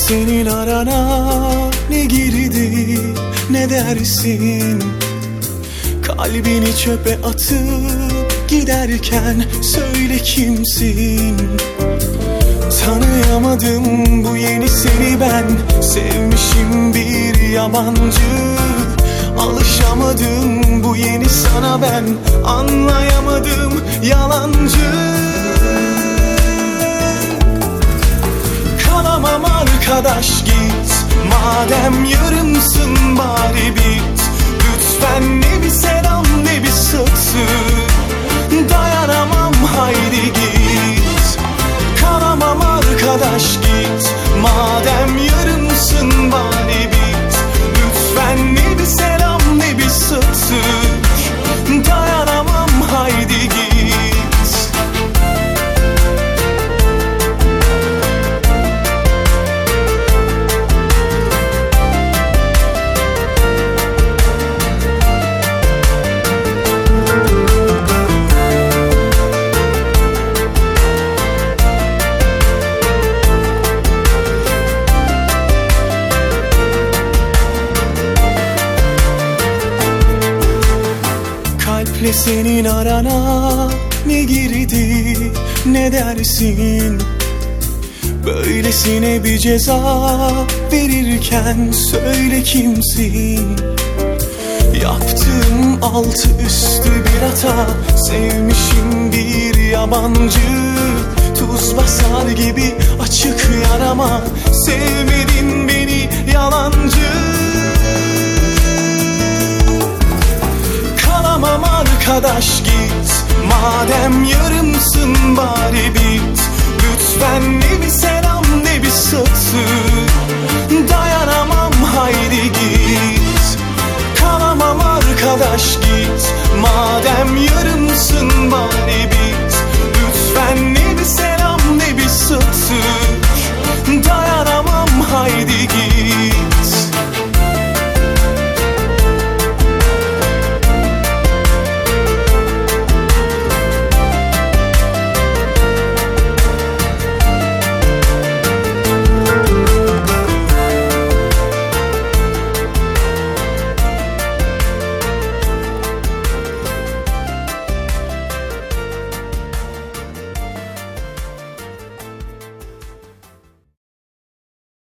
senin arana ne girdi ne dersin? Kalbini çöpe atıp giderken söyle kimsin? Tanıyamadım bu yeni seni ben, sevmişim bir yabancı. Alışamadım bu yeni sana ben, anlayamadım yalancı. Kalamam arkadaş git, madem yarımsın bari bit. Lütfen ne bir selam ne bir satır, dayanamam haydi git. Kalamam arkadaş git, madem yarımsın bari bit. Lütfen ne bir selam ne bir satır, dayanamam haydi git. Kalple senin arana ne girdi ne dersin? Böylesine bir ceza verirken söyle kimsin? Yaptığım altı üstü bir hata, sevmişim bir yabancı. Tuz basar gibi açık yarama, sevmedin beni yalancı. Kalamam arkadaş git, madem yarımsın bari bit. Lütfen ne bir selam ne bir satır, dayanamam haydi git. Kalamam arkadaş git, madem yarımsın bari bit. Lütfen